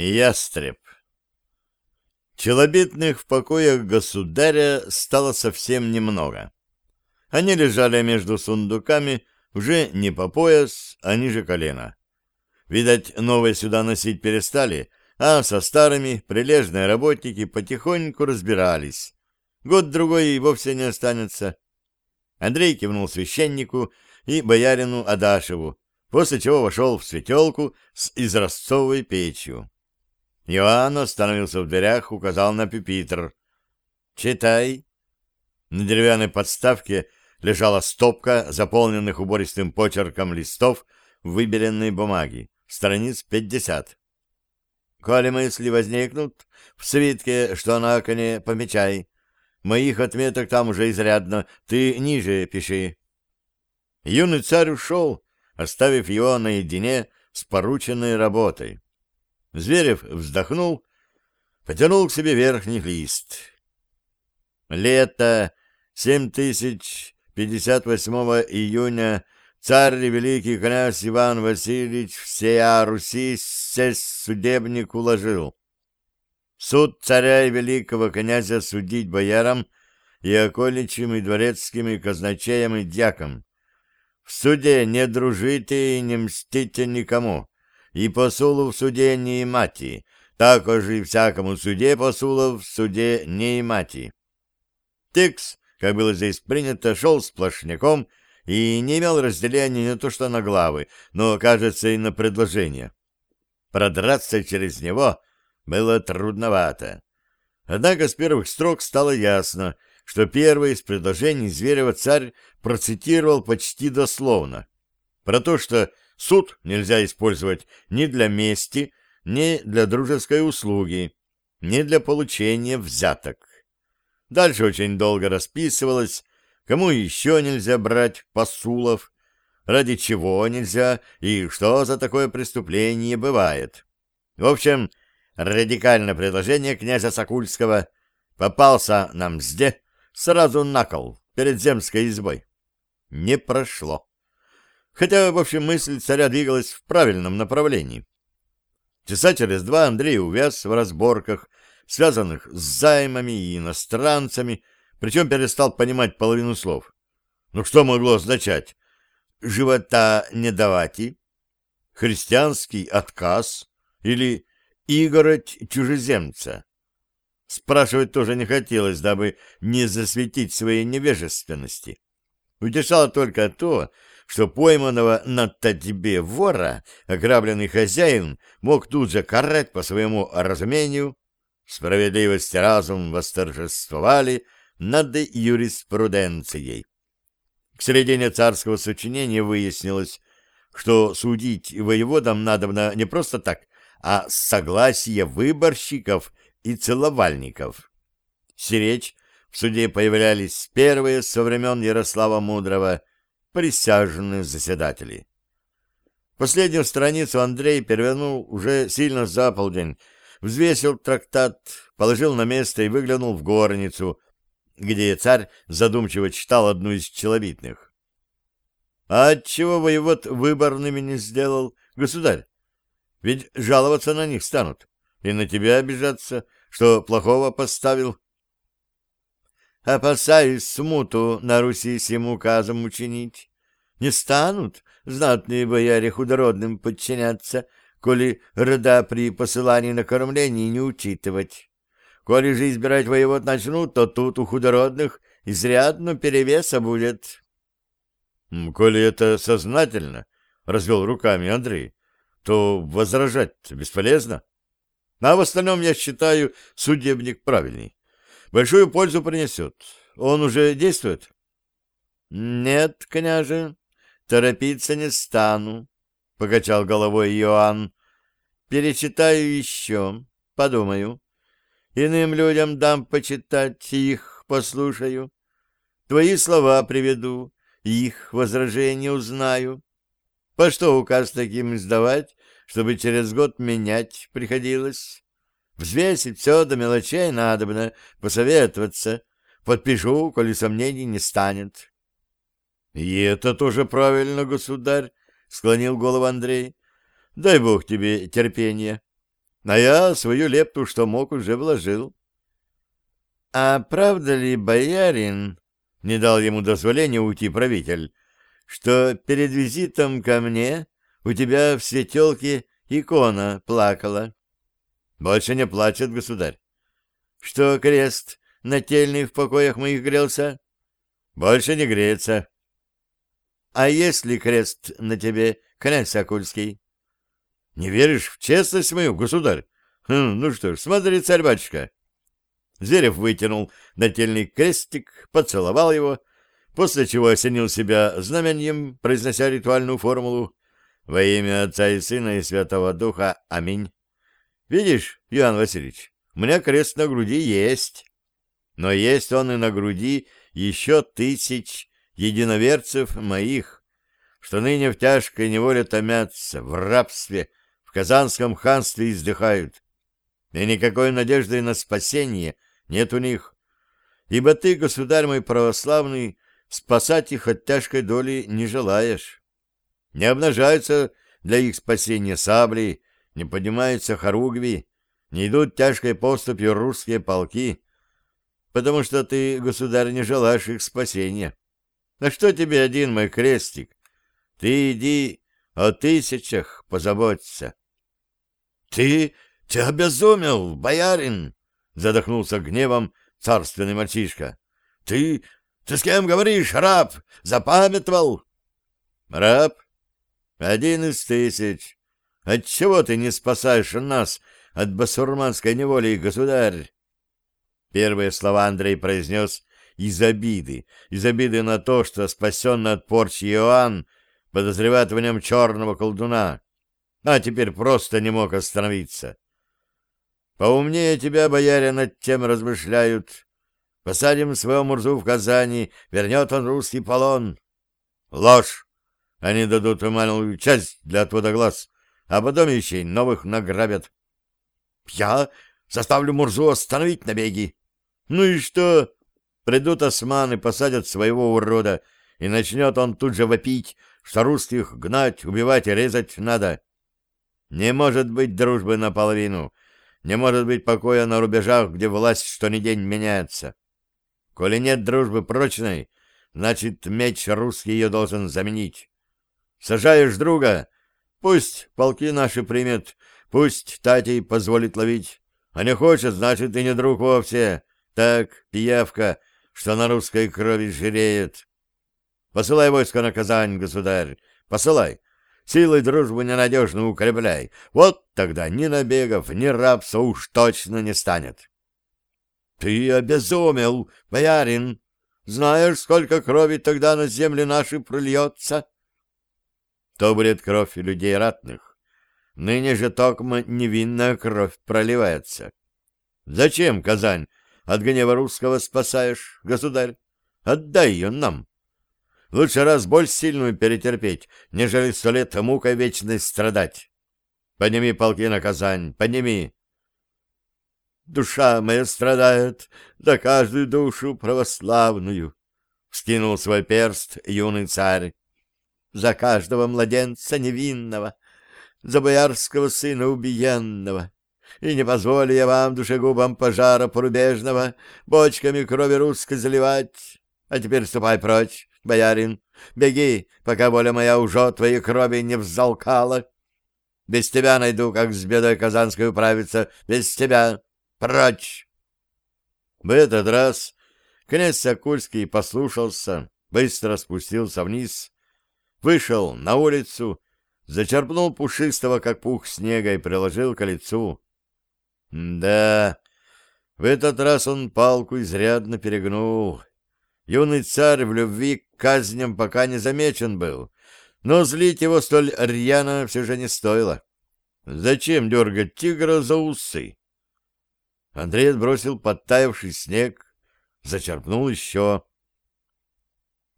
Ястреб. Челобитных в покоях государя стало совсем немного. Они лежали между сундуками уже не по пояс, а ниже колена. Видать, новые сюда носить перестали, а со старыми прилежные работники потихоньку разбирались. Год-другой и вовсе не останется. Андрей кивнул священнику и боярину Адашеву, после чего вошел в светелку с изразцовой печью. Иоанн остановился в дверях, указал на пюпитр. «Читай». На деревянной подставке лежала стопка заполненных убористым почерком листов выбеленной бумаги, страниц 50. «Коли мысли возникнут в свитке, что на окне, помечай. Моих отметок там уже изрядно, ты ниже пиши». Юный царь ушел, оставив его наедине с порученной работой. Зверев вздохнул, потянул к себе верхний лист. Лето 7058 июня царь великий князь Иван Васильевич всея Руси сесть судебник уложил. Суд царя и великого князя судить боярам и окольничьим и дворецким и казначеям и дьякам. В суде не дружите и не мстите никому, и посулу в суде не имати, также и всякому суде посулов в суде не имати. Текст, как было здесь принято, шел сплошняком и не имел разделения не то что на главы, но, кажется, и на предложения. Продраться через него было трудновато. Однако с первых строк стало ясно, что первое из предложений Зверева царь процитировал почти дословно. Про то, что суд нельзя использовать ни для мести, ни для дружеской услуги, ни для получения взяток. Дальше очень долго расписывалось, кому еще нельзя брать посулов, ради чего нельзя и что за такое преступление бывает. В общем, радикальное предложение князя Сокульского попался на мзде сразу на кол перед земской избой. Не прошло. Хотя, в общем, мысль царя двигалась в правильном направлении. Часа через два Андрей увяз в разборках, связанных с займами и иностранцами, причем перестал понимать половину слов. Ну что могло означать? Живота не давати, христианский отказ или игороть чужеземца? Спрашивать тоже не хотелось, дабы не засветить своей невежественности. Утешало только то, что пойманного на татьбе вора ограбленный хозяин мог тут же карать по своему разумению. Справедливость и разум восторжествовали над юриспруденцией. К середине царского сочинения выяснилось, что судить воеводам надобно не просто так, а с согласия выборщиков и целовальников. Сиречь в суде появлялись первые со времен Ярослава Мудрого присяжные заседатели. Последнюю страницу Андрей перевернул уже сильно за полдень, взвесил трактат, положил на место и выглянул в горницу, где царь задумчиво читал одну из челобитных. — А отчего воевод выборными не сделал, государь? Ведь жаловаться на них станут, и на тебя обижаться, что плохого поставил. Опасаюсь смуту на Руси сим указом учинить. Не станут знатные бояре худородным подчиняться, коли рода при посылании на кормление не учитывать. Коли же избирать воевод начнут, то тут у худородных изрядно перевеса будет. — Коли это сознательно, — развел руками Андрей, — то возражать бесполезно. А в остальном, я считаю, судебник правильный. Большую пользу принесет. Он уже действует? — Нет, княже, торопиться не стану, — покачал головой Иоанн. — Перечитаю еще, подумаю. Иным людям дам почитать, их послушаю. Твои слова приведу, их возражения узнаю. По что указ таким издавать, чтобы через год менять приходилось? Взвесить все до мелочей надобно, посоветоваться. Подпишу, коли сомнений не станет. — И это тоже правильно, государь, — склонил голову Андрей. — Дай бог тебе терпения. А я свою лепту, что мог, уже вложил. — А правда ли, боярин, — не дал ему дозволения уйти правитель, — что перед визитом ко мне у тебя в светелке икона плакала? — Больше не плачет, государь. — Что крест нательный в покоях моих грелся? — Больше не греется. — А есть ли крест на тебе, князь Сокольский? — Не веришь в честность мою, государь? Ну что ж, смотри, царь-батюшка. Зверев вытянул нательный крестик, поцеловал его, после чего осенил себя знаменем, произнося ритуальную формулу «Во имя Отца и Сына и Святого Духа. Аминь». Видишь, Иоанн Васильевич, у меня крест на груди есть, но есть он и на груди еще 1000 единоверцев моих, что ныне в тяжкой неволе томятся, в рабстве, в Казанском ханстве издыхают, и никакой надежды на спасение нет у них, ибо ты, государь мой православный, спасать их от тяжкой доли не желаешь. Не обнажаются для их спасения сабли, не поднимаются хоругви, не идут тяжкой поступью русские полки, потому что ты, государь, не желаешь их спасения. А что тебе один мой крестик? Ты иди о 1000 позаботься. — Ты обезумел, боярин! — задохнулся гневом царственный мальчишка. — Ты с кем говоришь, раб? Запамятовал? — Раб? 1 из 1000. Отчего ты не спасаешь нас от басурманской неволи, государь? Первые слова Андрей произнес из обиды на то, что спасенный от порчи Иоанн подозревает в нем черного колдуна, а теперь просто не мог остановиться. Поумнее тебя, бояре, над тем размышляют. Посадим своего Мурзу в Казани, вернет он русский полон. Ложь! Они дадут им малую часть для отвода глаз, а потом еще новых награбят. Я заставлю Мурзу остановить набеги. Ну и что? Придут османы, посадят своего урода, и начнет он тут же вопить, что русских гнать, убивать и резать надо. Не может быть дружбы наполовину, не может быть покоя на рубежах, где власть что ни день меняется. Коли нет дружбы прочной, значит, меч русский ее должен заменить. Сажаешь друга, пусть полки наши примет, пусть Татей позволит ловить, а не хочет, значит, и не друг вовсе. Так, пиявка, что на русской крови жиреет. Посылай войско на Казань, государь, посылай. Силой дружбу ненадежно укрепляй. Вот тогда ни набегов, ни рабства уж точно не станет. Ты обезумел, боярин. Знаешь, сколько крови тогда на земли наши прольется? То будет кровь людей ратных. Ныне же токмо невинная кровь проливается. Зачем Казань от гнева русского спасаешь, государь? Отдай ее нам. Лучше раз боль сильную перетерпеть, нежели 100 лет мукой вечной страдать. Подними полки на Казань, подними. Душа моя страдает, да каждую душу православную, — вскинул свой перст юный царь. За каждого младенца невинного, за боярского сына убиенного. И не позволю я вам, душегубам пожара порубежного, бочками крови русской заливать. А теперь ступай прочь, боярин, беги, пока воля моя уже твоей крови не взалкала. Без тебя найду, как с бедой казанской управиться, без тебя. Прочь! В этот раз князь Сокольский послушался, быстро спустился вниз, вышел на улицу, зачерпнул пушистого, как пух, снега и приложил к лицу. Да, в этот раз он палку изрядно перегнул. Юный царь в любви к казням пока не замечен был, но злить его столь рьяно все же не стоило. Зачем дергать тигра за усы? Андрей отбросил подтаявший снег, зачерпнул еще.